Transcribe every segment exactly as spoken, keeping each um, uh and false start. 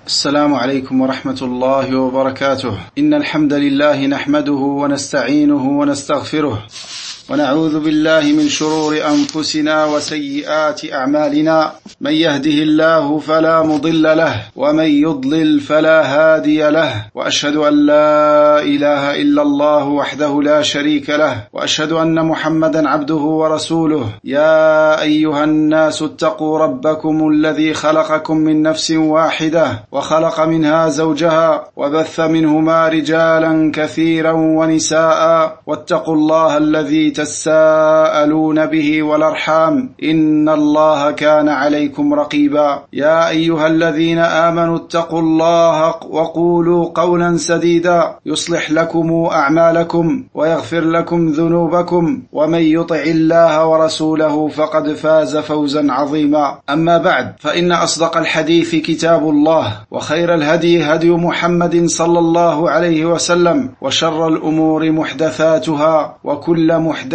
السلام عليكم ورحمة الله وبركاته. إن الحمد لله نحمده ونستعينه ونستغفره ونعوذ بالله من شرور أنفسنا وسيئات أعمالنا. من يهده الله فلا مضل له ومن يضلل فلا هادي له، وأشهد أن لا إله إلا الله وحده لا شريك له، وأشهد أن محمدا عبده ورسوله. يا أيها الناس اتقوا ربكم الذي خلقكم من نفس واحدة وخلق منها زوجها وبث منهما رجالا كثيرا ونساء، واتقوا الله الذي تساءلون به والأرحام إن الله كان عليكم رقيبا. يا أيها الذين آمنوا اتقوا الله وقولوا قولا سديدا يصلح لكم أعمالكم ويغفر لكم ذنوبكم، ومن يطع الله ورسوله فقد فاز فوزا عظيما. أما بعد، فإن أصدق الحديث كتاب الله، وخير الهدي هدي محمد صلى الله عليه وسلم، وشر الأمور محدثاتها، وكل محدثة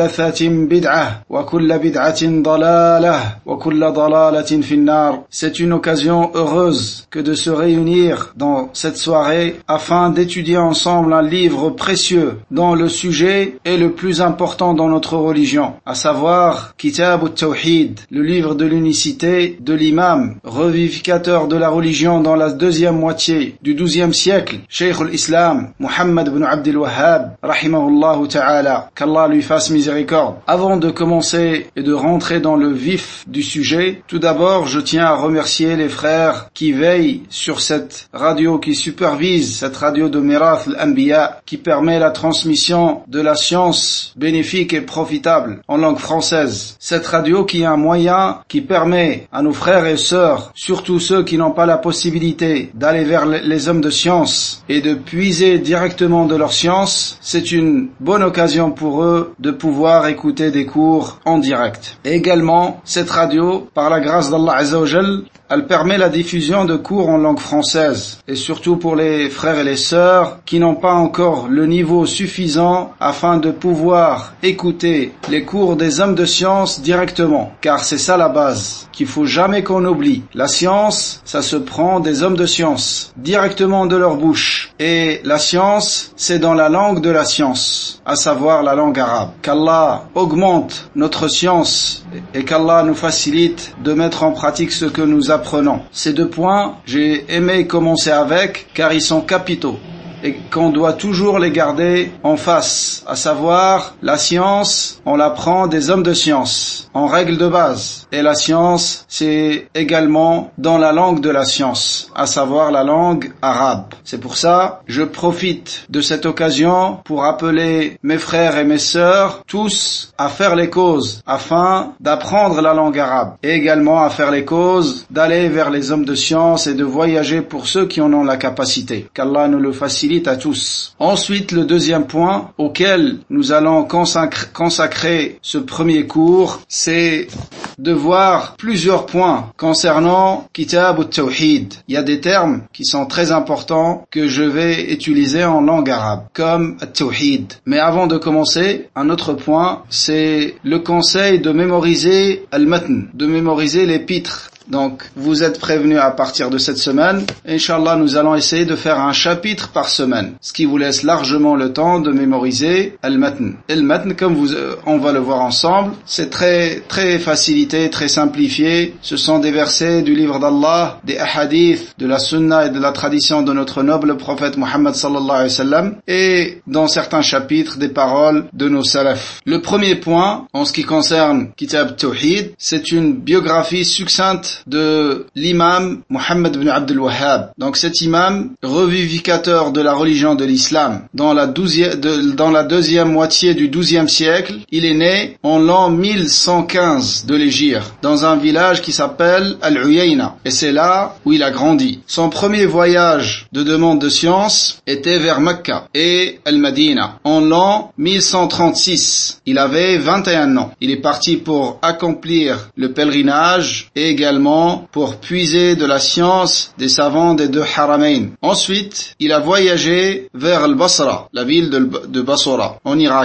بدعة وكل بدعة ضلالة وكل ضلالة في النار. C'est une occasion heureuse que de se réunir dans cette soirée afin d'étudier ensemble un livre précieux dont le sujet est le plus important dans notre religion, à savoir Kitab al-Tawhid, le livre de l'unicité de l'imam revivificateur de la religion dans la deuxième moitié du douzième siècle, Cheikh al-Islam Muhammad ibn Abd al-Wahhab rahimahullah ta'ala, qu'Allah lui fasse miséricorde. Avant de commencer et de rentrer dans le vif du sujet, tout d'abord je tiens à remercier les frères qui veillent sur cette radio, qui supervise cette radio de Mirath al-Anbiya, qui permet la transmission de la science bénéfique et profitable en langue française. Cette radio qui est un moyen qui permet à nos frères et sœurs, surtout ceux qui n'ont pas la possibilité d'aller vers les hommes de science et de puiser directement de leur science, c'est une bonne occasion pour eux de pouvoir écouter des cours en direct. Et également, cette radio, par la grâce d'Allah Azza wa Jal, elle permet la diffusion de cours en langue française, et surtout pour les frères et les sœurs qui n'ont pas encore le niveau suffisant afin de pouvoir écouter les cours des hommes de science directement, car c'est ça la base qu'il faut jamais qu'on oublie. La science, ça se prend des hommes de science directement de leur bouche, et la science, c'est dans la langue de la science, à savoir la langue arabe. Qu'Allah augmente notre science et qu'Allah nous facilite de mettre en pratique ce que nous apprenons. Ces deux points, j'ai aimé commencer avec car ils sont capitaux et qu'on doit toujours les garder en face, à savoir la science, on l'apprend des hommes de science en règle de base, et la science c'est également dans la langue de la science, à savoir la langue arabe. C'est pour ça je profite de cette occasion pour appeler mes frères et mes sœurs tous à faire les causes afin d'apprendre la langue arabe, et également à faire les causes d'aller vers les hommes de science et de voyager pour ceux qui en ont la capacité. Qu'Allah nous le facilite à tous. Ensuite, le deuxième point auquel nous allons consacrer, consacrer ce premier cours, c'est de voir plusieurs points concernant Kitab al-Tawhid. Il y a des termes qui sont très importants que je vais utiliser en langue arabe, comme al-Tawhid. Mais avant de commencer, un autre point, c'est le conseil de mémoriser al-Matn, de mémoriser l'épître. Donc, vous êtes prévenus à partir de cette semaine. Inch'Allah, nous allons essayer de faire un chapitre par semaine, ce qui vous laisse largement le temps de mémoriser Al-Matn. Al-Matn, comme vous, euh, on va le voir ensemble, c'est très, très facilité, très simplifié. Ce sont des versets du livre d'Allah, des hadiths, de la sunna et de la tradition de notre noble prophète Muhammad sallallahu alayhi wa sallam, et dans certains chapitres, des paroles de nos salafs. Le premier point, en ce qui concerne Kitab Tawhid, c'est une biographie succincte de l'imam Muhammad ibn Abd al-Wahhab. Donc cet imam, revivificateur de la religion de l'islam, dans la, douzième, de, dans la deuxième moitié du douzième siècle, il est né en l'an mille cent quinze de l'Hégire, dans un village qui s'appelle Al-Uyayna, et c'est là où il a grandi. Son premier voyage de demande de science était vers Mecca et Al-Madina, en l'an mille cent trente-six. Il avait vingt et un ans. Il est parti pour accomplir le pèlerinage et également pour puiser de la science des savants des deux Haramain. Ensuite, il a voyagé vers Al-Basra, la ville de, de Bassora, en Irak.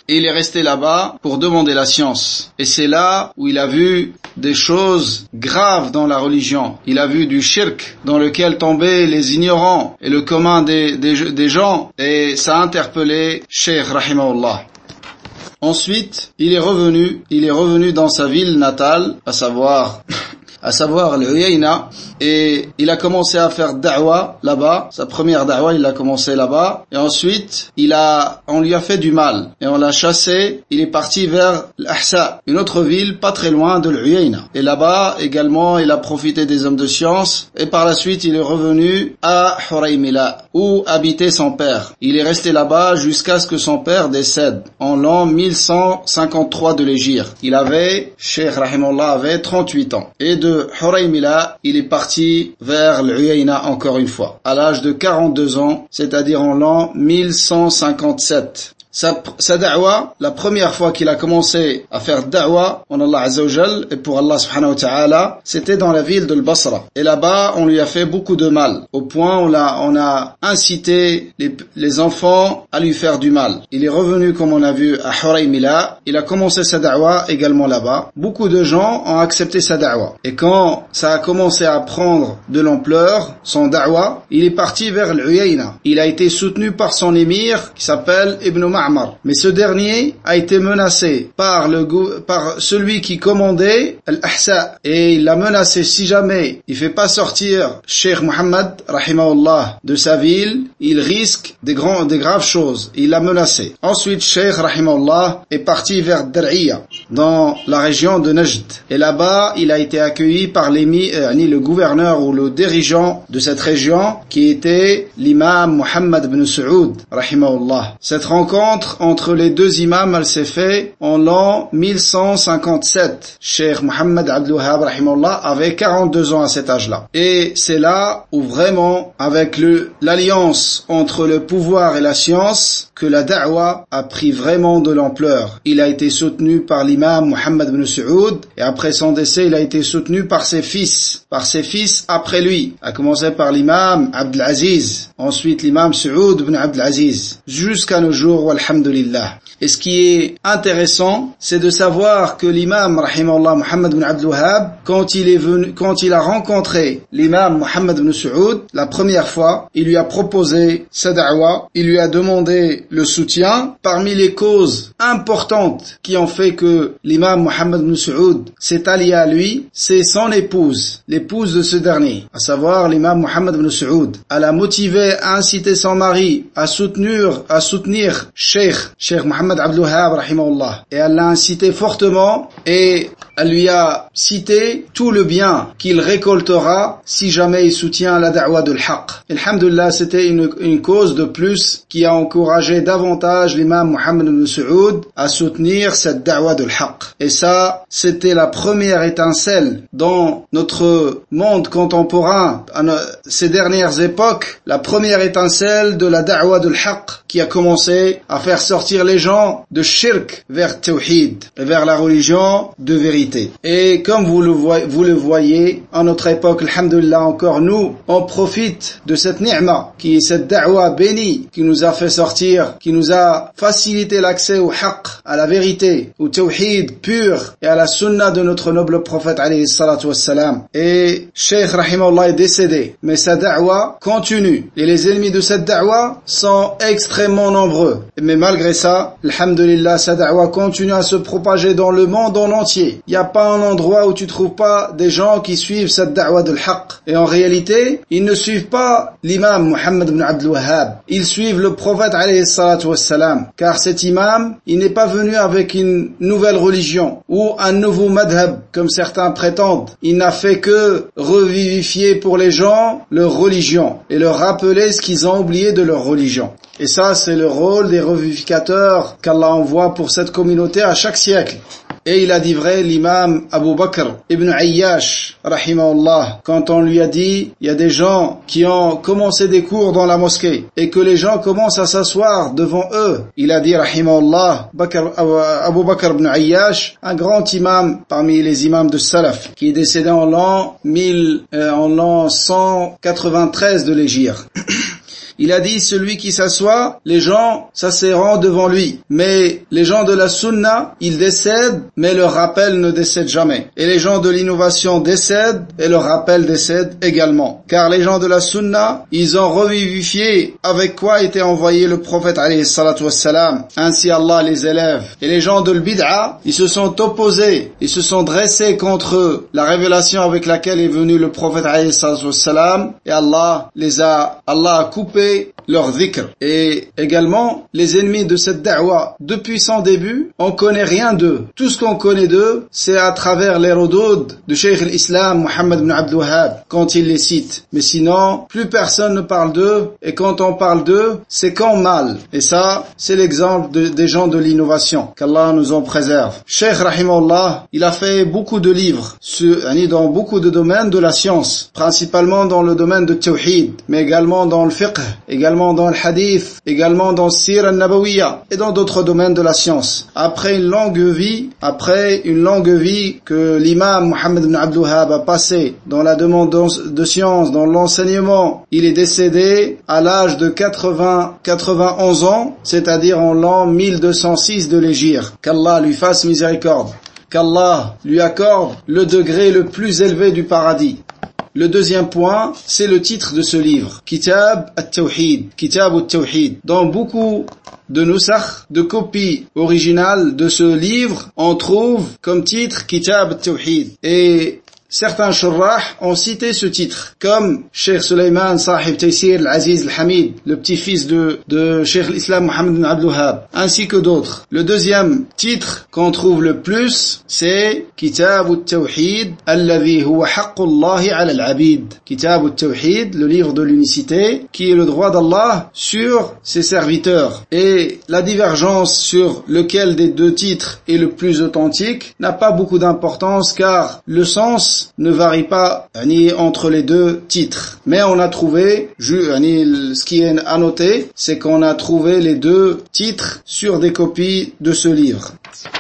et il est resté là-bas pour demander la science. Et c'est là où il a vu des choses graves dans la religion. Il a vu du shirk dans lequel tombaient les ignorants et le commun des, des, des gens, et ça a interpellé Cheikh rahimahullah. Ensuite, il est revenu, il est revenu dans sa ville natale, à savoir à savoir l'Uyayna, et il a commencé à faire da'wa là-bas. Sa première da'wa, il a commencé là-bas, et ensuite, il a, on lui a fait du mal, et on l'a chassé. Il est parti vers l'Ahsa, une autre ville pas très loin de l'Uyayna. Et là-bas, également, il a profité des hommes de science, et par la suite, il est revenu à Huraymila, où habitait son père. Il est resté là-bas jusqu'à ce que son père décède, en l'an mille cent cinquante-trois de l'Hégire. Il avait, Cheikh Rahimullah avait trente-huit ans. Et de Huraymila, il est parti vers l'Uyayna encore une fois, à l'âge de quarante-deux ans, c'est-à-dire en l'an mille cent cinquante-sept. Sa, sa da'wa, la première fois qu'il a commencé à faire da'wa en Allah Azza wa Jal et pour Allah subhanahu wa ta'ala, c'était dans la ville de Basra. Et là-bas, on lui a fait beaucoup de mal, au point où on a, on a incité les, les enfants à lui faire du mal. Il est revenu, comme on a vu, à Huraymila. Il a commencé sa da'wa également là-bas. Beaucoup de gens ont accepté sa da'wa. Et quand ça a commencé à prendre de l'ampleur, son da'wa, il est parti vers l'Uyayna. Il a été soutenu par son émir qui s'appelle Ibn Ma'mar. Mais ce dernier a été menacé par le par celui qui commandait l'Ahsa, et il l'a menacé: si jamais il fait pas sortir Cheikh Mohammed rahimahullah de sa ville, il risque des grands des graves choses. Il l'a menacé. Ensuite, Cheikh rahimahullah est parti vers Dar'iya, dans la région de Najd, et là-bas il a été accueilli par l'émir, euh, le gouverneur ou le dirigeant de cette région, qui était l'imam Mohammed ibn Saoud rahimahullah. Cette rencontre entre les deux imams, elle s'est faite en l'an mille cent cinquante-sept. Cheikh Mohammed Abdul Wahhab rahimahullah avait quarante-deux ans à cet âge-là. Et c'est là où vraiment, avec le, l'alliance entre le pouvoir et la science, que la da'wa a pris vraiment de l'ampleur. Il a été soutenu par l'imam Mohammed ibn Saoud, et après son décès, il a été soutenu par ses fils, par ses fils après lui, à commencer par l'imam Abdul Aziz, ensuite l'imam Saoud ibn Abdul Aziz, jusqu'à nos jours, walhamdulillah. Et ce qui est intéressant, c'est de savoir que l'imam rahimahullah Mohammed ibn Abdul Wahhab, quand il est venu, quand il a rencontré l'imam Mohammed ibn Saoud la première fois, il lui a proposé sa da'wa, il lui a demandé le soutien. Parmi les causes importantes qui ont fait que l'imam Mohammed ibn Saoud s'est allié à lui, c'est son épouse, l'épouse de ce dernier, à savoir l'imam Mohammed ibn Saoud. Elle a motivé, a incité son mari à soutenir, à soutenir Cheikh, Cheikh Mohammed Abdul Wahhab rahimahullah. Et elle l'a incité fortement, et elle lui a cité tout le bien qu'il récoltera si jamais il soutient la da'wa de l'haq. Alhamdulillah, c'était une, une cause de plus qui a encouragé davantage l'imam Mohammed ibn Saoud à soutenir cette da'wa de l'haq. Et ça, c'était la première étincelle dans notre monde contemporain, à ces dernières époques, la première étincelle de la da'wa de l'haq qui a commencé à faire sortir les gens de shirk vers tawhid, vers la religion de vérité. Et comme vous le voyez, vous le voyez, en notre époque, alhamdulillah, encore nous, on profite de cette ni'ma, qui est cette da'wa bénie, qui nous a fait sortir, qui nous a facilité l'accès au haqq, à la vérité, au tawhid pur, et à la sunna de notre noble prophète, alayhi salatu wassalam. Et Cheikh rahimahullah est décédé, mais sa da'wa continue, et les ennemis de cette da'wa sont extrêmement nombreux. Mais malgré ça, alhamdulillah, sa da'wa continue à se propager dans le monde en entier. Il n'y a pas un endroit où tu trouves pas des gens qui suivent cette da'wa de l'haq. Et en réalité, ils ne suivent pas l'imam Mohammed ibn Abdul Wahhab. Ils suivent le prophète alayhi salatu wassalam. Car cet imam, il n'est pas venu avec une nouvelle religion ou un nouveau madhab, comme certains prétendent. Il n'a fait que revivifier pour les gens leur religion et leur rappeler ce qu'ils ont oublié de leur religion. Et ça, c'est le rôle des revivificateurs qu'Allah envoie pour cette communauté à chaque siècle. Et il a dit vrai l'imam Abu Bakr ibn Ayyash, rahimahullah, quand on lui a dit, il y a des gens qui ont commencé des cours dans la mosquée, et que les gens commencent à s'asseoir devant eux. Il a dit, rahimahullah, Bakr, Abu Bakr ibn Ayyash, un grand imam parmi les imams de Salaf, qui est décédé en l'an mille, euh, en l'an cent quatre-vingt-treize de l'Hégire. Il a dit, celui qui s'assoit, les gens s'asserront devant lui. Mais les gens de la sunna, ils décèdent, mais leur rappel ne décède jamais. Et les gens de l'innovation décèdent, et leur rappel décède également. Car les gens de la sunna, ils ont revivifié avec quoi était envoyé le prophète alayhi salatu wassalam. Ainsi Allah les élève. Et les gens de l'bid'a, ils se sont opposés, ils se sont dressés contre la révélation avec laquelle est venu le prophète alayhi salatu wassalam. Et Allah les a, Allah a coupé leur dhikr. Et également, les ennemis de cette da'wa, depuis son début, on connaît rien d'eux. Tout ce qu'on connaît d'eux, c'est à travers les rodod de Cheikh l'Islam, Muhammad ibn Abdul Wahhab, quand il les cite. Mais sinon, plus personne ne parle d'eux, et quand on parle d'eux, c'est qu'en mal. Et ça, c'est l'exemple de, des gens de l'innovation. Qu'Allah nous en préserve. Cheikh Rahimahullah, il a fait beaucoup de livres, sur, dans beaucoup de domaines de la science, principalement dans le domaine de Tawhid, mais également dans le fiqh, également dans le hadith, également dans le sir al-nabawiyya et dans d'autres domaines de la science. Après une longue vie, après une longue vie que l'imam Muhammad ibn Abdul Wahhab a passé dans la demande de science, dans l'enseignement, il est décédé à l'âge de quatre-vingts, quatre-vingt-onze ans, c'est-à-dire en l'an mille deux cent six de l'Hégire. Qu'Allah lui fasse miséricorde. Qu'Allah lui accorde le degré le plus élevé du paradis. Le deuxième point, c'est le titre de ce livre, Kitab al-Tawhid, Kitab al-Tawhid. Dans beaucoup de nusakh, de copies originales de ce livre, on trouve comme titre Kitab al-Tawhid. Et certains shurrah ont cité ce titre, comme Cheikh Sulayman Sahib Taysir al-Aziz al-Hamid, le petit-fils de, de Cheikh l'Islam Muhammad ibn Abdul Wahhab, ainsi que d'autres. Le deuxième titre qu'on trouve le plus, c'est Kitab al-Tawhid, alladhi huwa haqqullahi ala al-abid. Kitab al-Tawhid, le livre de l'unicité, qui est le droit d'Allah sur ses serviteurs. Et la divergence sur lequel des deux titres est le plus authentique n'a pas beaucoup d'importance, car le sens ne varie pas ni entre les deux titres. Mais on a trouvé, ce qui est à noter, c'est qu'on a trouvé les deux titres sur des copies de ce livre.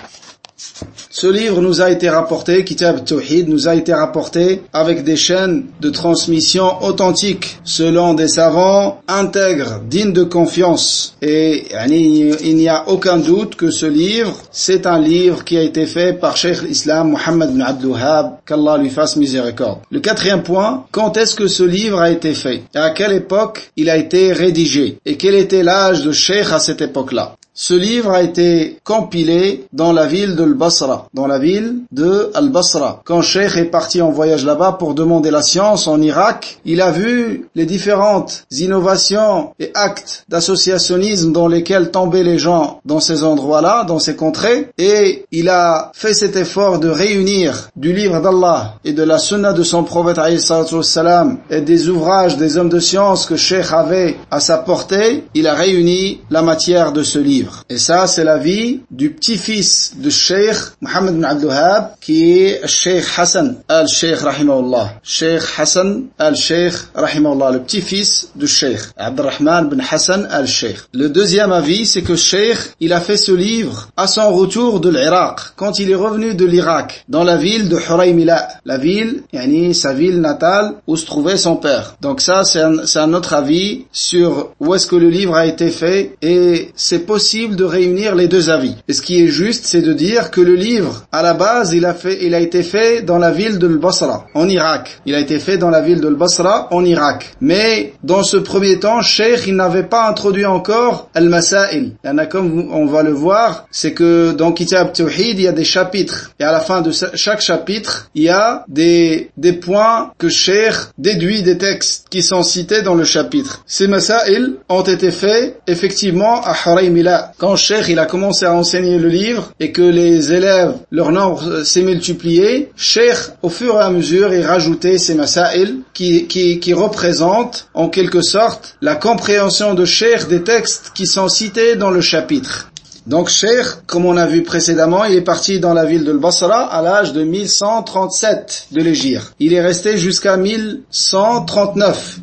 Ce livre nous a été rapporté, Kitab al-Tawhid, nous a été rapporté avec des chaînes de transmission authentiques, selon des savants intègres, dignes de confiance. Et il n'y a aucun doute que ce livre, c'est un livre qui a été fait par Cheikh l'Islam Muhammad ibn Abdul Wahhab, qu'Allah lui fasse miséricorde. Le quatrième point, quand est-ce que ce livre a été fait? Et à quelle époque il a été rédigé? Et quel était l'âge de Cheikh à cette époque-là? Ce livre a été compilé dans la ville de Al-Basra, dans la ville de Al-Basra. Quand Cheikh est parti en voyage là-bas pour demander la science en Irak, il a vu les différentes innovations et actes d'associationnisme dans lesquels tombaient les gens dans ces endroits-là, dans ces contrées, et il a fait cet effort de réunir du livre d'Allah et de la sunna de son prophète alayhi salatu wassalam et des ouvrages des hommes de science que Cheikh avait à sa portée. Il a réuni la matière de ce livre. Et ça, c'est la vie du petit-fils de Cheikh Muhammad ibn Abdul Wahhab, qui est Cheikh Hassan al-Cheikh rahimahullah. Cheikh Hassan al-Cheikh rahimahullah, le petit-fils de Cheikh Abdurrahman bin Hassan al-Cheikh. Le deuxième avis, c'est que Cheikh, il a fait ce livre à son retour de l'Irak, quand il est revenu de l'Irak, dans la ville de Huraymila, la ville, yani sa ville natale, où se trouvait son père. Donc ça, c'est un, c'est un autre avis sur où est-ce que le livre a été fait, et c'est possible de réunir les deux avis. Et ce qui est juste, c'est de dire que le livre, à la base, il a fait, il a été fait dans la ville de Al-Basra, en Irak. Il a été fait dans la ville de Al-Basra, en Irak. Mais, dans ce premier temps, Cheikh, il n'avait pas introduit encore Al-Masail. Il y en a, comme on va le voir, c'est que dans Kitab al-Tawhid, il y a des chapitres. Et à la fin de chaque chapitre, il y a des, des points que Cheikh déduit des textes qui sont cités dans le chapitre. Ces Masail ont été faits, effectivement, à Huraymila. Quand Cheikh il a commencé à enseigner le livre et que les élèves, leur nombre s'est multiplié, Cheikh, au fur et à mesure, il rajoutait ces masail qui, qui, qui représentent en quelque sorte la compréhension de Cheikh des textes qui sont cités dans le chapitre. Donc Cheikh, comme on a vu précédemment, il est parti dans la ville de Basra à l'âge de mille cent trente-sept de l'Hégire. Il est resté jusqu'à mille cent trente-neuf.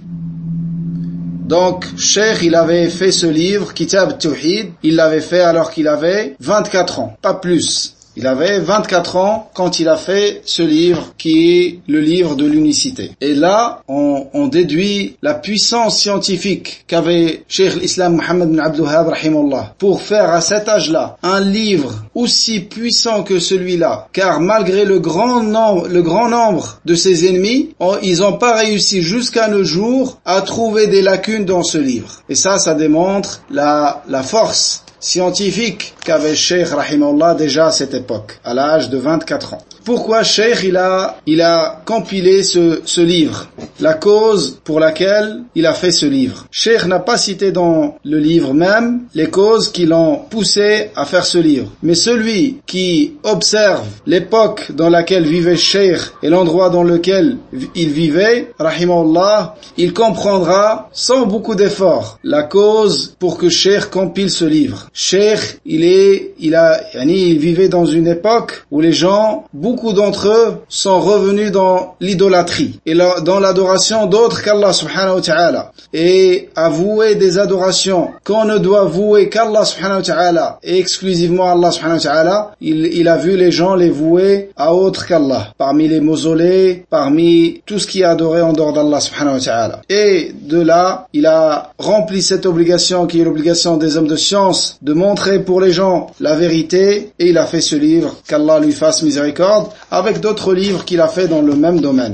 Donc, Cheikh, il avait fait ce livre, Kitab al-Tawhid, il l'avait fait alors qu'il avait vingt-quatre ans, pas plus. Il avait vingt-quatre ans quand il a fait ce livre qui est le livre de l'unicité. Et là, on, on déduit la puissance scientifique qu'avait Cheikh l'Islam Mohammed bin Abdul Wahhab rahimahullah pour faire à cet âge-là un livre aussi puissant que celui-là, car malgré le grand nombre, le grand nombre de ses ennemis, on, ils n'ont pas réussi jusqu'à nos jours à trouver des lacunes dans ce livre. Et ça, ça démontre la, la force scientifique qu'avait Cheikh rahimahullah déjà à cette époque, à l'âge de vingt-quatre ans. Pourquoi Cheikh il a, il a compilé ce, ce livre? La cause pour laquelle il a fait ce livre. Cheikh n'a pas cité dans le livre même les causes qui l'ont poussé à faire ce livre. Mais celui qui observe l'époque dans laquelle vivait Cheikh et l'endroit dans lequel il vivait, rahimahullah, il comprendra sans beaucoup d'efforts la cause pour que Cheikh compile ce livre. Cheikh, il est, il a, yani, il vivait dans une époque où les gens, beaucoup d'entre eux sont revenus dans l'idolâtrie et la, dans l'adoration d'autres qu'Allah subhanahu wa ta'ala, et à vouer des adorations qu'on ne doit vouer qu'Allah subhanahu wa ta'ala et exclusivement Allah subhanahu wa ta'ala. Il, il a vu les gens les vouer à autre qu'Allah, parmi les mausolées, parmi tout ce qui est adoré en dehors d'Allah subhanahu wa ta'ala. Et de là, il a rempli cette obligation qui est l'obligation des hommes de science de montrer pour les gens la vérité, et il a fait ce livre, qu'Allah lui fasse miséricorde, avec d'autres livres qu'il a fait dans le même domaine.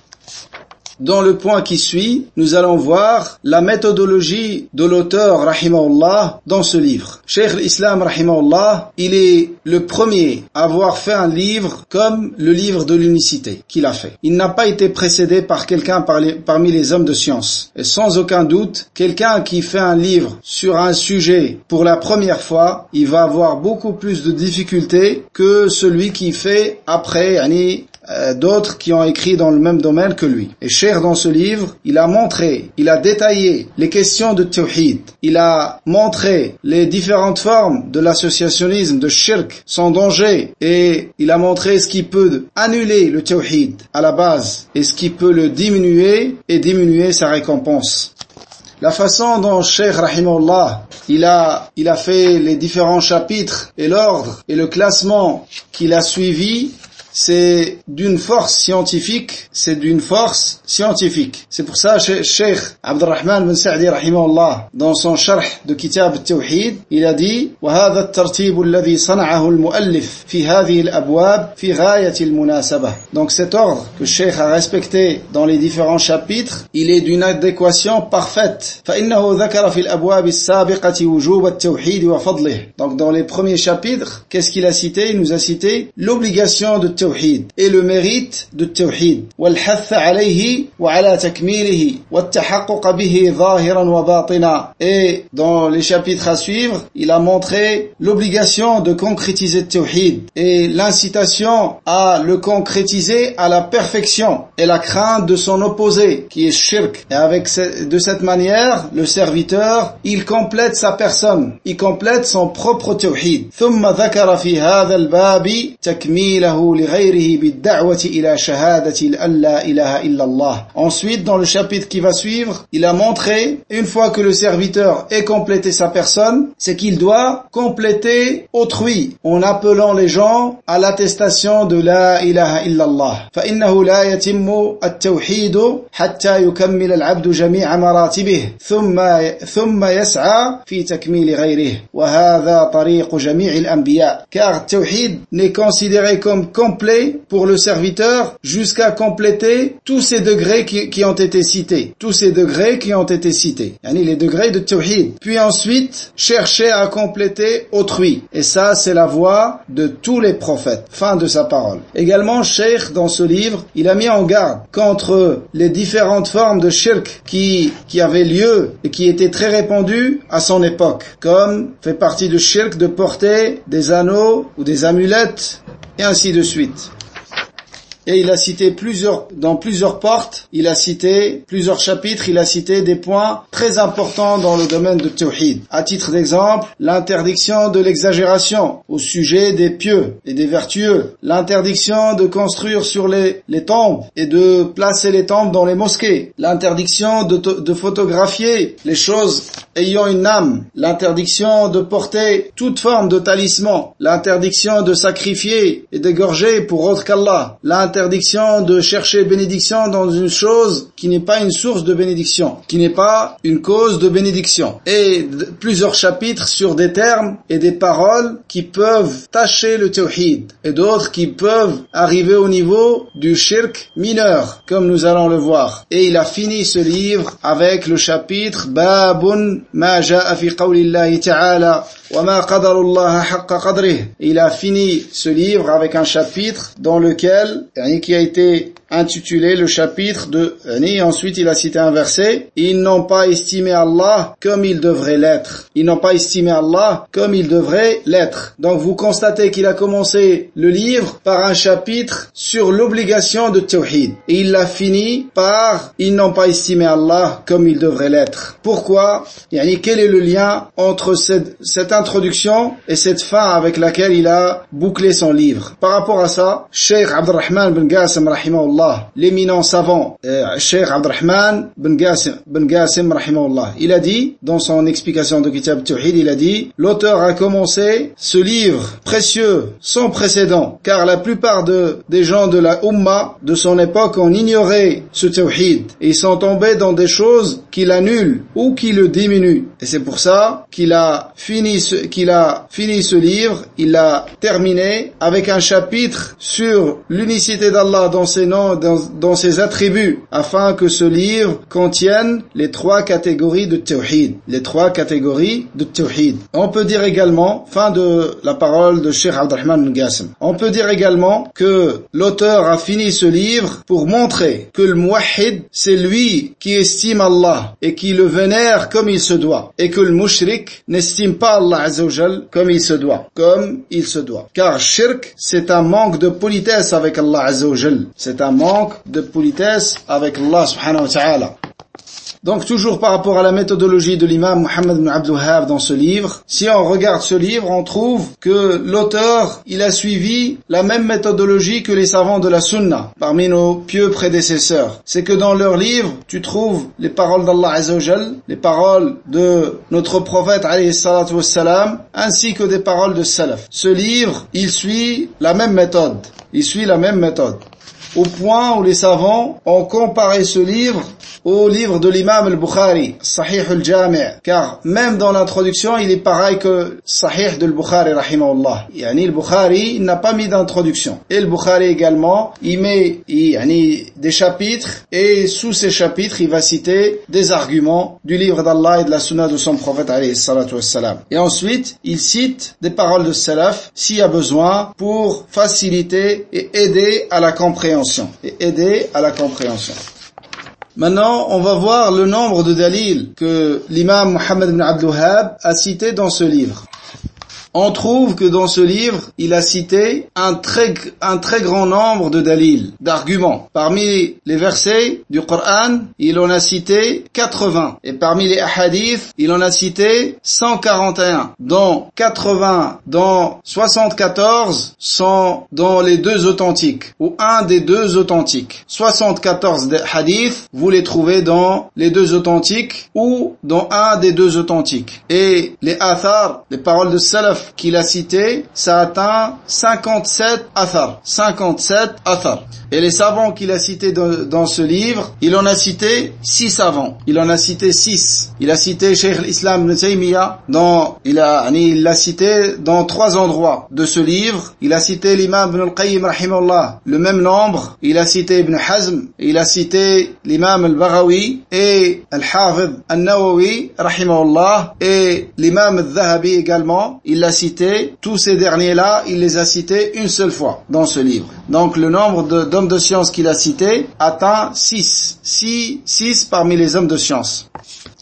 Dans le point qui suit, nous allons voir la méthodologie de l'auteur rahimahullah dans ce livre. Cheikh l'Islam rahimahullah, il est le premier à avoir fait un livre comme le livre de l'unicité qu'il a fait. Il n'a pas été précédé par quelqu'un par les, parmi les hommes de science. Et sans aucun doute, quelqu'un qui fait un livre sur un sujet pour la première fois, il va avoir beaucoup plus de difficultés que celui qui fait après, yani, Euh, d'autres qui ont écrit dans le même domaine que lui. Et Cheikh, dans ce livre, il a montré, il a détaillé les questions de tawhid. Il a montré les différentes formes de l'associationnisme, de shirk, son danger, et il a montré ce qui peut annuler le tawhid à la base et ce qui peut le diminuer et diminuer sa récompense. La façon dont Cheikh rahimahullah, il a, il a fait les différents chapitres et l'ordre et le classement qu'il a suivi, c'est d'une force scientifique, c'est d'une force scientifique. C'est pour ça que Cheikh Abdurrahman bin Sa'di rahimahullah, dans son sharh de Kitab al-Tawhid, il a dit وهذا الترتيب الذي صنعه المؤلف في هذه الأبواب في غاية المناسبة. Donc cet ordre que Cheikh a respecté dans les différents chapitres, il est d'une adéquation parfaite. فإنه ذكر في الأبواب السابقة وجوب التوحيد وفضله. Donc dans les premiers chapitres, qu'est-ce qu'il a cité? Il nous a cité l'obligation de tawhid et le mérite de tawhid, والحث عليه وعلى تكميله والتحقق به ظاهرا وباطنا. Et dans les chapitres à suivre, il a montré l'obligation de concrétiser le tawhid et l'incitation à le concrétiser à la perfection et la crainte de son opposé qui est shirk. Et avec ce, de cette manière, le serviteur, il complète sa personne, il complète son propre tawhid. ثم ذكر في هذا الباب تكميله غيره بالدعوة إلى شهادة أن لا إله إلا الله. Ensuite, dans le chapitre qui va suivre, il a montré, une fois que le serviteur ait complété sa personne, c'est qu'il doit compléter autrui en appelant les gens à l'attestation de la ilaha illallah. فإنه لا يتم التوحيد حتى يكمل العبد جميع مراتبه ثم ثم يسعى في تكميل غيره وهذا طريق جميع الأنبياء. Car التوحيد n'est considéré comme complet pour le serviteur jusqu'à compléter tous ces degrés qui, qui ont été cités. Tous ces degrés qui ont été cités. Yani les degrés de tawhid. Puis ensuite, chercher à compléter autrui. Et ça, c'est la voie de tous les prophètes. Fin de sa parole. Également, Cheikh, dans ce livre, il a mis en garde contre les différentes formes de shirk qui, qui avaient lieu et qui étaient très répandues à son époque. Comme fait partie de shirk de porter des anneaux ou des amulettes et ainsi de suite. Et il a cité plusieurs, dans plusieurs portes, il a cité plusieurs chapitres, il a cité des points très importants dans le domaine de Tawhid. À titre d'exemple, l'interdiction de l'exagération au sujet des pieux et des vertueux, l'interdiction de construire sur les, les tombes et de placer les tombes dans les mosquées, l'interdiction de, de photographier les choses ayant une âme, l'interdiction de porter toute forme de talisman, l'interdiction de sacrifier et d'égorger pour autre qu'Allah, l'interdiction de chercher bénédiction dans une chose qui n'est pas une source de bénédiction, qui n'est pas une cause de bénédiction, et plusieurs chapitres sur des termes et des paroles qui peuvent tacher le tawhid et d'autres qui peuvent arriver au niveau du shirk mineur, comme nous allons le voir. Et il a fini ce livre avec le chapitre Babun ma ja'a fi qawlillahi ta'ala wa ma qadarullaha haqqa qadrih. Il a fini ce livre avec un chapitre dans lequel, qui a été intitulé le chapitre de, et ensuite il a cité un verset, ils n'ont pas estimé Allah comme il devrait l'être. Ils n'ont pas estimé Allah comme il devrait l'être. Donc vous constatez qu'il a commencé le livre par un chapitre sur l'obligation de Tawhid. Et il l'a fini par ils n'ont pas estimé Allah comme il devrait l'être. Pourquoi? Yani, quel est le lien entre cette, cette introduction et cette fin avec laquelle il a bouclé son livre? Par rapport à ça, Cheikh Abdurrahman bin Qasim rahimahullah, l'éminent savant euh, Cheikh Abdurrahman bin Qasim, bin Qasim rahimahullah, il a dit dans son explication de Kitab Tawhid, il a dit l'auteur a commencé ce livre précieux sans précédent car la plupart de, des gens de la Ummah de son époque ont ignoré ce Tawhid et ils sont tombés dans des choses qui l'annulent ou qui le diminuent, et c'est pour ça qu'il a fini ce, qu'il a fini ce livre, il l'a terminé avec un chapitre sur l'unicité d'Allah dans ses noms, dans, dans ses attributs, afin que ce livre contienne les trois catégories de Tawhid, les trois catégories de Tawhid. On peut dire également, fin de la parole de Cheikh Abdurrahman bin Qasim, on peut dire également que l'auteur a fini ce livre pour montrer que le muwahhid, c'est lui qui estime Allah et qui le vénère comme il se doit, et que le mushrik n'estime pas Allah Azza wa Jal comme il se doit, comme il se doit. Car shirk, c'est un manque de politesse avec Allah Azza wa Jal. C'est un manque de politesse avec Allah subhanahu wa ta'ala. Donc toujours par rapport à la méthodologie de l'imam Muhammad ibn Abdul Wahhab dans ce livre, si on regarde ce livre, on trouve que l'auteur, il a suivi la même méthodologie que les savants de la Sunna, parmi nos pieux prédécesseurs. C'est que dans leur livre, tu trouves les paroles d'Allah Azza wa Jal, les paroles de notre prophète alayhi salatu wassalam, ainsi que des paroles de salaf. Ce livre, il suit la même méthode. Il suit la même méthode. Au point où les savants ont comparé ce livre au livre de l'imam al-Bukhari, Sahih al-Jami', car même dans l'introduction, il est pareil que Sahih de al-Bukhari, rahimahullah. Yani, le Bukhari, il n'a pas mis d'introduction. Et le Bukhari également, il met il, yani, des chapitres, et sous ces chapitres, il va citer des arguments du livre d'Allah et de la sunna de son prophète, alayhi salatu wassalam. Et ensuite, il cite des paroles de salaf, s'il y a besoin, pour faciliter et aider à la compréhension. Et aider à la compréhension. Maintenant, on va voir le nombre de dalils que l'imam Muhammad ibn Abdul Wahhab a cité dans ce livre. On trouve que dans ce livre, il a cité un très, un très grand nombre de dalils, d'arguments. Parmi les versets du Coran, il en a cité quatre-vingts. Et parmi les hadiths, il en a cité cent quarante et un. Dont quatre-vingts, dont soixante-quatorze sont dans les deux authentiques, ou un des deux authentiques. soixante-quatorze hadiths, vous les trouvez dans les deux authentiques, ou dans un des deux authentiques. Et les athar, les paroles de salaf, qu'il a cité, ça atteint cinquante-sept athar. cinquante-sept athar. Et les savants qu'il a cités dans, dans ce livre, il en a cité six savants. Il en a cité six. Il a cité Cheikh al-Islam ibn Taymiyyah, dans, il a, il l'a cité dans trois endroits de ce livre. Il a cité l'imam ibn al-Qayyim, rahimahullah, le même nombre. Il a cité Ibn Hazm. Il a cité l'imam al-Baghawi et al-Hafidh al-Nawawi, rahimahullah, et l'imam al-Dhahabi également. Il l'a cité. Tous ces derniers-là, il les a cités une seule fois dans ce livre. Donc le nombre de, d'hommes de science qu'il a cité atteint six. six, six parmi les hommes de science.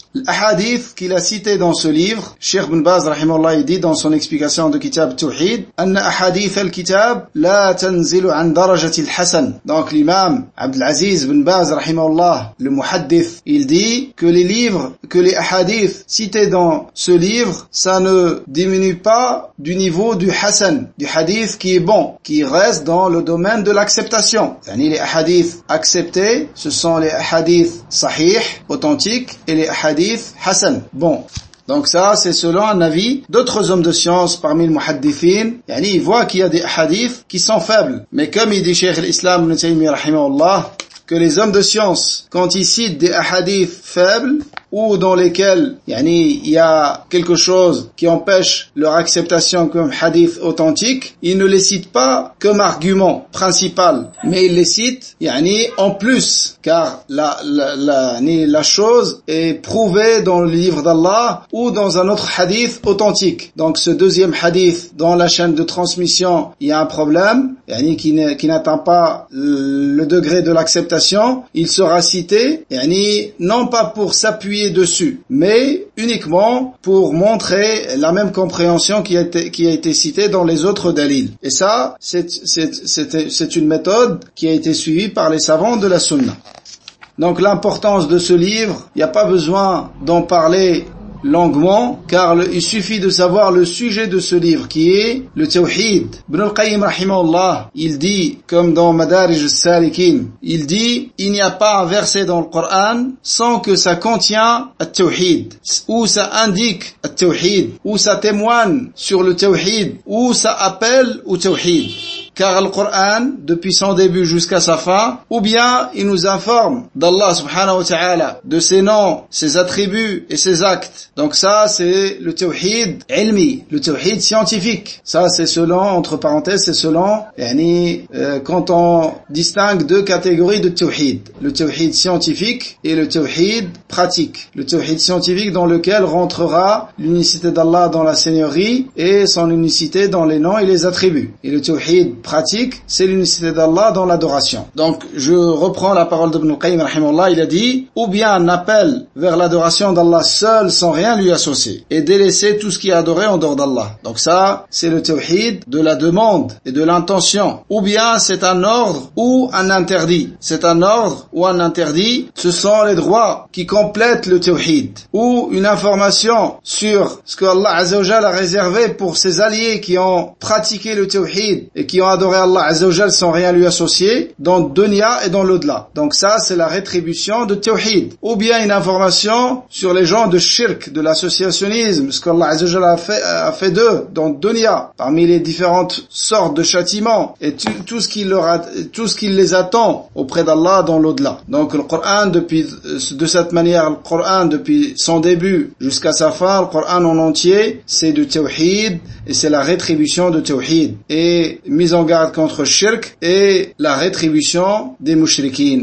L'ahadith qu'il a cité dans ce livre, Cheikh Ibn Baz rahimahullah il dit dans son explication de Kitab Tawhid, anna ahadith al-kitab la tanzilu an darajati al-hasan. Donc l'imam Abdul Aziz Ibn Baz rahimahullah, le muhaddith, il dit que les livres, que les ahadith cités dans ce livre, ça ne diminue pas du niveau du hasan, du hadith qui est bon, qui reste dans le domaine de l'acceptation. Les ahadith acceptés, ce sont les ahadith sahih, authentiques, et les ahadith Hassan. Bon. Donc ça, c'est selon un avis d'autres hommes de science parmi les muhaddithin. Yani, ils voient qu'il y a des hadiths qui sont faibles. Mais comme il dit Cheikh l'Islam Ibn Taymiyyah rahimahullah, que les hommes de science, quand ils citent des hadiths faibles, ou dans lesquels yani, il y a quelque chose qui empêche leur acceptation comme hadith authentique, ils ne les citent pas comme argument principal, mais ils les citent yani, en plus, car la, la, la, la chose est prouvée dans le livre d'Allah ou dans un autre hadith authentique. Donc ce deuxième hadith, dans la chaîne de transmission, il y a un problème yani, qui, ne, qui n'atteint pas le degré de l'acceptation, il sera cité yani, non pas pour s'appuyer dessus, mais uniquement pour montrer la même compréhension qui a été, qui a été citée dans les autres dalils. Et ça, c'est, c'est, c'est, c'est une méthode qui a été suivie par les savants de la sunna. Donc l'importance de ce livre, il n'y a pas besoin d'en parler longuement, car le, il suffit de savoir le sujet de ce livre qui est le Tawhid. Ibn al-Qayyim rahimahullah, il dit, comme dans Madarij al-Salikin, il dit, il n'y a pas un verset dans le Coran sans que ça contient le Tawhid, ou ça indique le Tawhid, ou ça témoigne sur le Tawhid, ou ça appelle au Tawhid. Car le Coran, depuis son début jusqu'à sa fin, ou bien il nous informe d'Allah subhanahu wa ta'ala, de ses noms, ses attributs et ses actes. Donc ça, c'est le tawhid ilmi, le tawhid scientifique. Ça, c'est selon, entre parenthèses, c'est selon, yani, euh, quand on distingue deux catégories de tawhid. Le tawhid scientifique et le tawhid pratique. Le tawhid scientifique dans lequel rentrera l'unicité d'Allah dans la seigneurie et son unicité dans les noms et les attributs. Et le tawhid pratique, c'est l'unicité d'Allah dans l'adoration. Donc, je reprends la parole d'Ibn al-Qayyim rahimahullah, il a dit, ou bien un appel vers l'adoration d'Allah seul sans rien lui associer, et délaisser tout ce qui est adoré en dehors d'Allah. Donc ça, c'est le tawhid de la demande et de l'intention. Ou bien c'est un ordre ou un interdit. C'est un ordre ou un interdit, ce sont les droits qui complètent le tawhid. Ou une information sur ce que Allah Azza wa Jalla a réservé pour ses alliés qui ont pratiqué le tawhid et qui ont adoré Allah Azza wa Jalla sans rien lui associer, dans le dunya et dans l'au-delà. Donc ça, c'est la rétribution de tawhid. Ou bien une information sur les gens de shirk, de l'associationnisme, ce qu'Allah Azza wa Jalla a fait, a fait d'eux dans le dunya, parmi les différentes sortes de châtiments, et tout, tout ce qui leur a, tout ce qui les attend auprès d'Allah dans l'au-delà. Donc le Coran, depuis, de cette manière, le Coran, depuis son début jusqu'à sa fin, le Coran en entier, c'est du tawhid, et c'est la rétribution de tawhid. Et mise en garde contre shirk et la rétribution des mushrikines.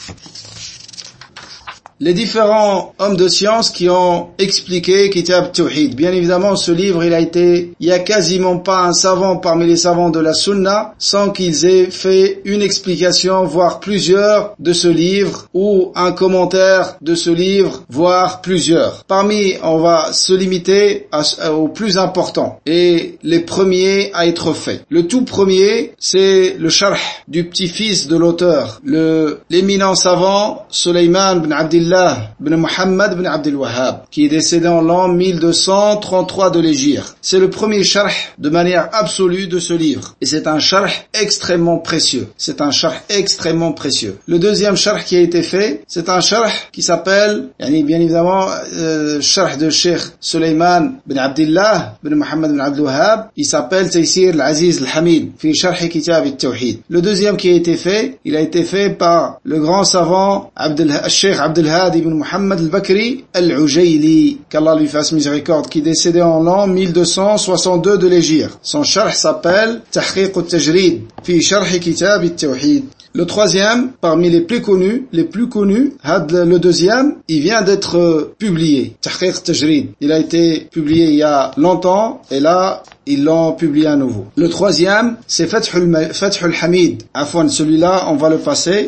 Les différents hommes de science qui ont expliqué Kitab Tawhid. Bien évidemment, ce livre, il a été, il y a quasiment pas un savant parmi les savants de la Sunna sans qu'ils aient fait une explication, voire plusieurs de ce livre, ou un commentaire de ce livre, voire plusieurs. Parmi, on va se limiter à, à, au plus important et les premiers à être faits. Le tout premier, c'est le sharh du petit-fils de l'auteur, le, l'éminent savant Sulayman ibn Abdillah ibn Muhammad ibn Abdul Wahhab, qui est décédé en l'an mille deux cent trente-trois de l'Hégire. C'est le premier sharh de manière absolue de ce livre. Et c'est un sharh extrêmement précieux. C'est un sharh extrêmement précieux. Le deuxième sharh qui a été fait, c'est un sharh qui s'appelle, yani bien évidemment, euh, sharh de Cheikh Sulayman ibn Abdillah ibn Muhammad ibn Abdul Wahhab. Il s'appelle Taysir al-Aziz al-Hamid fi sharh Kitab al-Tawhid. Le deuxième qui a été fait, il a été fait par le grand savant Abdel, Cheikh Abdel ibn Muhammad al-Bakri al-Ujayli, qu'Allah lui fasse miséricorde, qui est décédé en l'an mille deux cent soixante-deux de l'Hégire. Son sharh s'appelle Tahqiq al-Tajrid fi sharh Kitab al-Tawhid. Le troisième, parmi les plus connus, les plus connus, le deuxième, il vient d'être publié. Tahqiq al-Tajrid. Il a été publié il y a longtemps, et là, ils l'ont publié à nouveau. Le troisième, c'est Fath al-Hamid. Afwan, celui-là, on va le passer.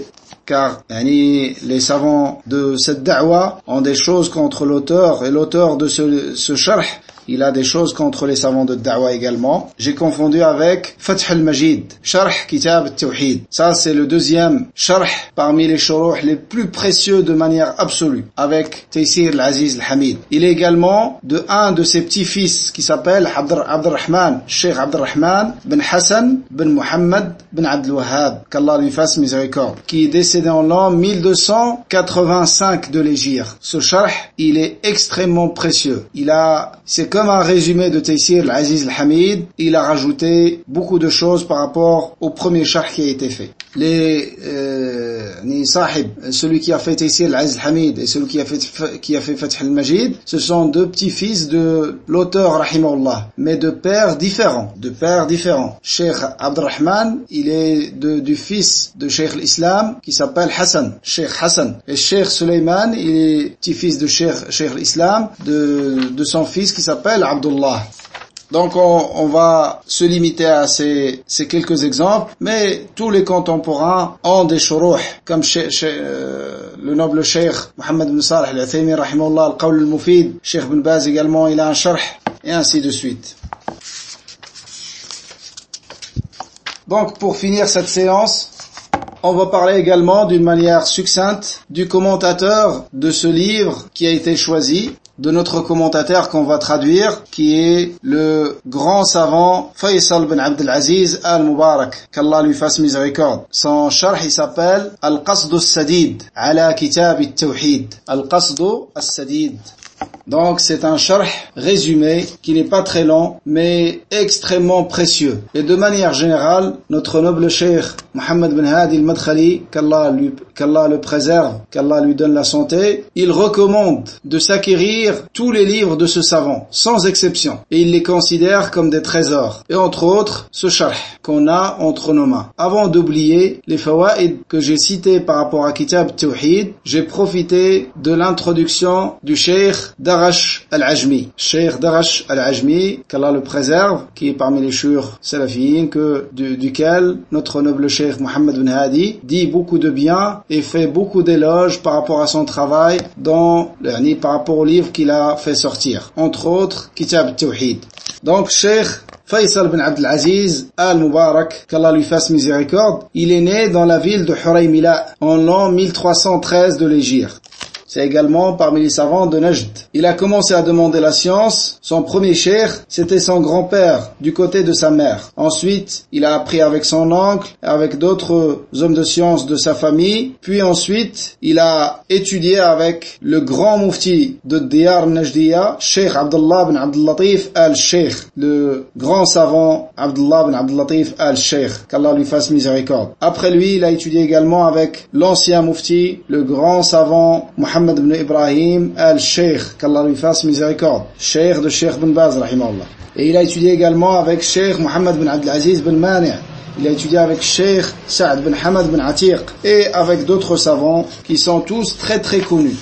car yani, les savants de cette da'wa ont des choses contre l'auteur, et l'auteur de ce, ce sharh, il a des choses contre les savants de da'wa également. J'ai confondu avec Fath al-Majid, Sharh Kitab al-Tawhid. Ça, c'est le deuxième sharh parmi les shuruh les plus précieux de manière absolue, avec Taysir al-Aziz al-Hamid. Il est également de un de ses petits-fils qui s'appelle Abdurrahman, Cheikh Abdurrahman ben Hassan ben Muhammad ben Abdul Wahhab, qu'Allah lui fasse miséricorde, qui est décédé en l'an mille deux cent quatre-vingt-cinq de l'Hégire. Ce sharh, il est extrêmement précieux. Il a, c'est comme un résumé de Taysir al-Aziz al-Hamid, il a rajouté beaucoup de choses par rapport au premier sharh qui a été fait. Les euh, ni sahib, celui qui a fait Taysir al-Aziz al-Hamid et celui qui a fait qui a fait Fath al-Majid, ce sont deux petits-fils de l'auteur rahimahullah, mais de pères différents, de pères différents. Cheikh Abdurrahman, il est de, du fils de Cheikh l'Islam qui s'appelle Hassan, Cheikh Hassan. Et Cheikh Suleiman, il est petit-fils de Cheikh Cheikh l'Islam, de de son fils qui s'appelle Abdullah. Donc on, on va se limiter à ces, ces quelques exemples, mais tous les contemporains ont des shuruh, comme chez, chez, euh, le noble cheikh Mohammed bin Salih al-Uthaymin rahimahullah, al-Qawl al-Mufid, Cheikh bin Baz également, il a un sharh, et ainsi de suite. Donc pour finir cette séance, on va parler également d'une manière succincte du commentateur de ce livre qui a été choisi, de notre commentateur qu'on va traduire, qui est le grand savant Faisal bin Abdel Aziz al-Mubarak, qu'Allah lui fasse miséricorde. Son sharh il s'appelle Al-Qasd al-Sadid ala Kitab al-Tawhid. Al-Qasd al-Sadid. Donc c'est un sharh résumé qui n'est pas très long mais extrêmement précieux. Et de manière générale, notre noble cheikh Mohammed bin Hadi al-Madkhali, qu'Allah lui, qu'Allah le préserve, qu'Allah lui donne la santé, il recommande de s'acquérir tous les livres de ce savant, sans exception. Et il les considère comme des trésors. Et entre autres, ce sharh qu'on a entre nos mains. Avant d'oublier les fawaïd que j'ai cités par rapport à Kitab Tawhid, j'ai profité de l'introduction du cheikh Darash al-Ajmi. Cheikh Darash al-Ajmi, qu'Allah le préserve, qui est parmi les shuyukh salafiyyin, que, du, duquel notre noble cheikh Mohammed bin Hadi dit beaucoup de bien et fait beaucoup d'éloges par rapport à son travail dans, par rapport au livre qu'il a fait sortir. Entre autres, Kitab Tawhid. Donc, Cheikh Faisal bin Abdel Aziz al-Mubarak, qu'Allah lui fasse miséricorde, il est né dans la ville de Huraymila en l'an mille trois cent treize de l'Hégire. C'est également parmi les savants de Najd. Il a commencé à demander la science. Son premier cheikh, c'était son grand-père, du côté de sa mère. Ensuite, il a appris avec son oncle, avec d'autres hommes de science de sa famille. Puis ensuite, il a étudié avec le grand mufti de Diyar Najdiya, Cheikh Abdullah bin Abdul Latif al-Sheikh, le grand savant Abdullah bin Abdul Latif al-Sheikh, qu'Allah lui fasse miséricorde. Après lui, il a étudié également avec l'ancien mufti, le grand savant Mohammed ibn Ibrahim al-Sheikh, qu'Allah lui fasse miséricorde, Cheikh de Cheikh bin Baz rahimahullah. Et il a étudié également avec Cheikh Mohammed bin Abdelaziz bin Mani'. Il a étudié avec Cheikh Saad bin Hamad bin Atiq et avec d'autres savants qui sont tous très très connus.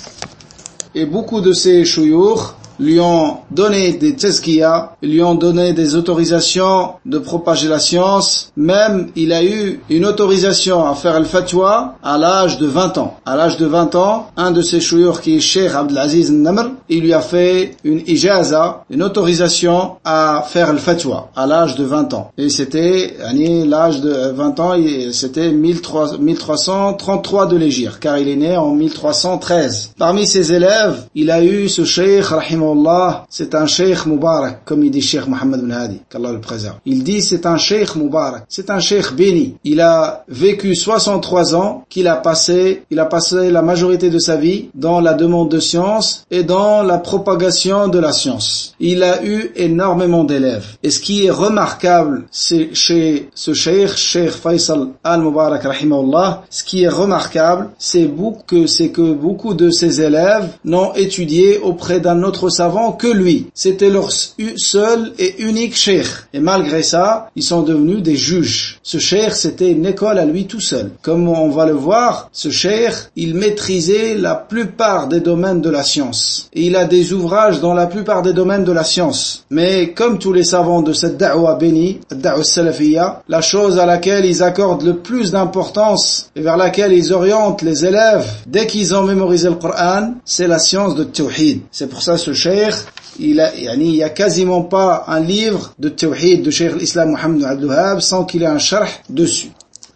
Et beaucoup de ces shuyukh lui ont donné des tazkiyas, lui ont donné des autorisations de propager la science. Même, il a eu une autorisation à faire le fatwa à l'âge de vingt ans. À l'âge de vingt ans, un de ses shuyukh qui est Cheikh Abdelaziz al-Namr, il lui a fait une ijaza, une autorisation à faire le fatwa à l'âge de vingt ans. Et c'était, l'âge de vingt ans, c'était mille trois cent trente-trois de l'Hégire, car il est né en mille trois cent treize. Parmi ses élèves, il a eu ce cheikh, rahimahullah, c'est un cheikh Mubarak, comme il dit Cheikh Mohammed bin Hadi, qu'Allah le préserve. Il dit c'est un cheikh Mubarak, c'est un cheikh béni. Il a vécu soixante-trois ans, qu'il a passé, il a passé la majorité de sa vie dans la demande de science et dans la propagation de la science. Il a eu énormément d'élèves. Et ce qui est remarquable, c'est chez ce cheikh, Cheikh Faisal al-Mubarak rahimahullah, ce qui est remarquable, c'est que, c'est que beaucoup de ses élèves n'ont étudié auprès d'un autre savants que lui. C'était leur seul et unique cheikh. Et malgré ça, ils sont devenus des juges. Ce cheikh, c'était une école à lui tout seul. Comme on va le voir, ce cheikh, il maîtrisait la plupart des domaines de la science. Et il a des ouvrages dans la plupart des domaines de la science. Mais comme tous les savants de cette da'wa bénie, da'wa salafiyya, la chose à laquelle ils accordent le plus d'importance et vers laquelle ils orientent les élèves dès qu'ils ont mémorisé le Coran, c'est la science de Tawhid. C'est pour ça ce cheikh, il a, il y a quasiment pas un livre de Tawhid de Cheikh l'Islam Mohammed ibn Abdul Wahhab sans qu'il ait un sharh dessus.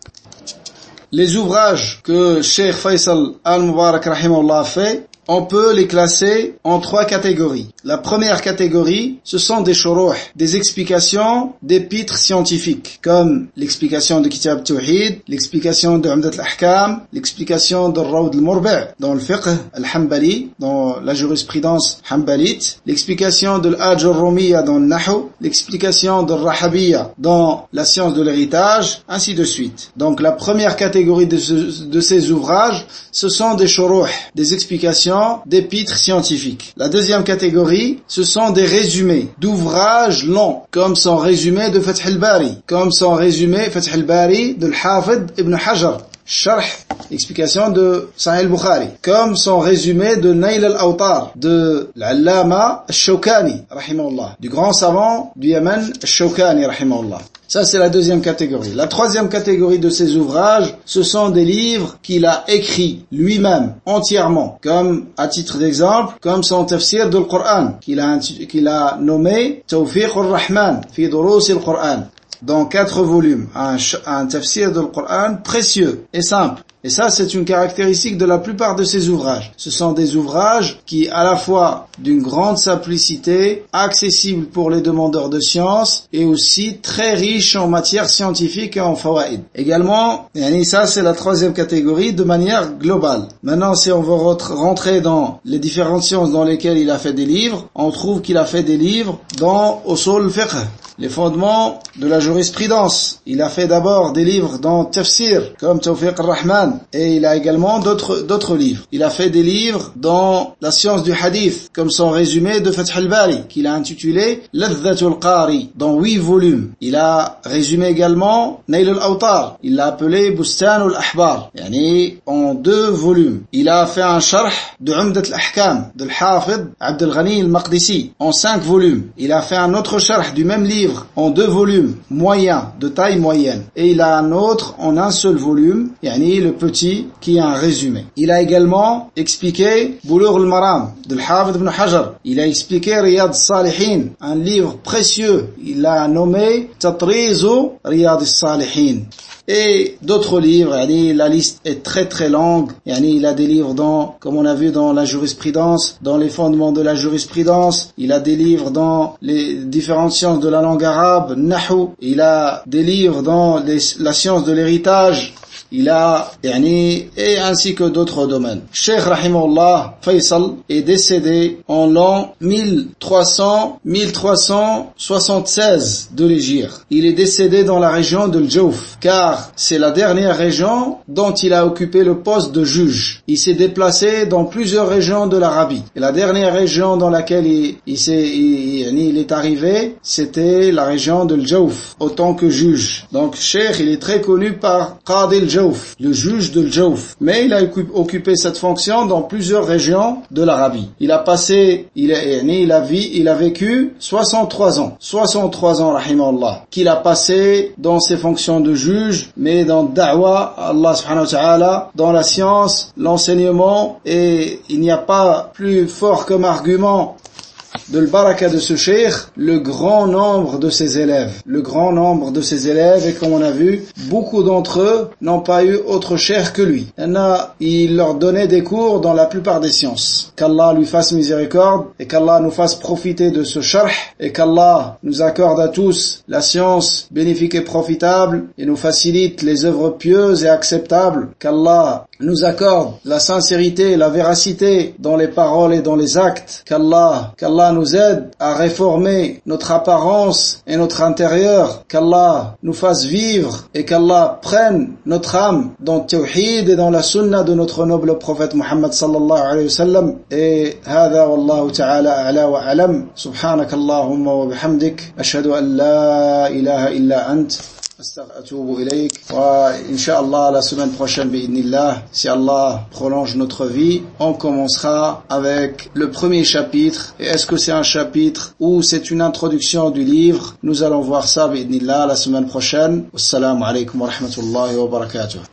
Les ouvrages que Cheikh Faisal al-Mubarak rahimahullah a fait, on peut les classer en trois catégories. La première catégorie, ce sont des shuruh, des explications d'épîtres scientifiques, comme l'explication de Kitab Tawhid, l'explication de Umdat al-Ahkam, l'explication de Rawd al-Murbi' dans le fiqh al-Hanbali, dans la jurisprudence hanbalite, l'explication de l'Hajj al-Rumiyya dans le Nahu, l'explication de Rahabiyya dans la science de l'héritage, ainsi de suite. Donc la première catégorie de, ce, de ces ouvrages, ce sont des shuruh, des explications d'épîtres scientifiques. La deuxième catégorie, ce sont des résumés d'ouvrages longs, comme son résumé de Fath al-Bari, comme son résumé Fath al-Bari de l'Hafid ibn Hajar, Sharh, explication de Sahih al-Bukhari, comme son résumé de Nail al-Awtar de l'Allama al-Shawkani, rahimahullah, du grand savant du Yémen, al-Shawkani, rahimahullah. Ça, c'est la deuxième catégorie. La troisième catégorie de ces ouvrages, ce sont des livres qu'il a écrits lui-même, entièrement, comme, à titre d'exemple, comme son tafsir du Coran, qu'il a, qu'il a nommé Tawfiq al-Rahman, fi durus al-Quran, dans quatre volumes, un, un tafsir du Coran précieux et simple. Et ça, c'est une caractéristique de la plupart de ces ouvrages. Ce sont des ouvrages qui, à la fois d'une grande simplicité, accessibles pour les demandeurs de science, et aussi très riches en matière scientifique et en fawaïd. Également, et ça, c'est la troisième catégorie de manière globale. Maintenant, si on veut rentrer dans les différentes sciences dans lesquelles il a fait des livres, on trouve qu'il a fait des livres dans Usul al-Fiqh, les fondements de la jurisprudence. Il a fait d'abord des livres dans Tafsir, comme Tawfiq al-Rahman, et il a également d'autres, d'autres livres. Il a fait des livres dans la science du hadith, comme son résumé de Fath al-Bari, qu'il a intitulé Ladhatul Qari, dans huit volumes. Il a résumé également Nail al-Awtar, il l'a appelé Bustan al-Ahbar, yani en deux volumes. Il a fait un sharh de Umdat al-Ahkam, de l'Hafid Abd al-Ghani al-Maqdisi, en cinq volumes. Il a fait un autre sharh du même livre en deux volumes, moyen, de taille moyenne. Et il a un autre en un seul volume, yani le petit, qui est un résumé. Il a également expliqué Bulugh al-Maram, de l'Hafid ibn Hajar. Il a expliqué Riyad al-Salihin, un livre précieux. Il l'a nommé Tatrizu Riyad al-Salihin. Et d'autres livres, yani, la liste est très très longue. Yani, il a des livres dans, comme on a vu dans la jurisprudence, dans les fondements de la jurisprudence. Il a des livres dans les différentes sciences de la langue arabe, Nahu. Il a des livres dans les, la science de l'héritage. Il a, yani, et ainsi que d'autres domaines. Cheikh Rahimahullah Faisal est décédé en l'an mille trois cents, mille trois cent soixante-seize de l'Hégire. Il est décédé dans la région de l'Jaouf, car c'est la dernière région dont il a occupé le poste de juge. Il s'est déplacé dans plusieurs régions de l'Arabie. Et la dernière région dans laquelle il, il, s'est, il, il est arrivé, c'était la région de l'Jaouf, en tant que juge. Donc, Cheikh, il est très connu par Qadi al-Jaouf, le juge de l'Jaouf. Mais il a occupé cette fonction dans plusieurs régions de l'Arabie. Il a passé, il a, il a, il a vécu soixante-trois ans. soixante-trois ans, rahimahullah, qu'il a passé dans ses fonctions de juge, mais dans da'wa, Allah subhanahu wa ta'ala, dans la science, l'enseignement, et il n'y a pas plus fort comme argument de l'baraka de ce cheikh, le grand nombre de ses élèves. Le grand nombre de ses élèves, et comme on a vu, beaucoup d'entre eux n'ont pas eu autre cheikh que lui. Il leur donnait des cours dans la plupart des sciences. Qu'Allah lui fasse miséricorde, et qu'Allah nous fasse profiter de ce sharh, et qu'Allah nous accorde à tous la science bénéfique et profitable, et nous facilite les œuvres pieuses et acceptables. Qu'Allah nous accorde la sincérité, la véracité dans les paroles et dans les actes, qu'Allah, qu'Allah nous aide à réformer notre apparence et notre intérieur, qu'Allah nous fasse vivre et qu'Allah prenne notre âme dans le tawhid et dans la sunna de notre noble prophète Muhammad sallallahu alayhi wa sallam. Et hada wallahu ta'ala a'la wa alam, subhanakallahumma wa bihamdik, ashhadu an la ilaha illa ant. Atubu ilayk. Wa incha'Allah la semaine prochaine bi'idnillah, si Allah prolonge notre vie, on commencera avec le premier chapitre. Et est-ce que c'est un chapitre ou c'est une introduction du livre? Nous allons voir ça bi'idnillah la semaine prochaine. Wassalamu alaykum wa rahmatullahi wa barakatuh.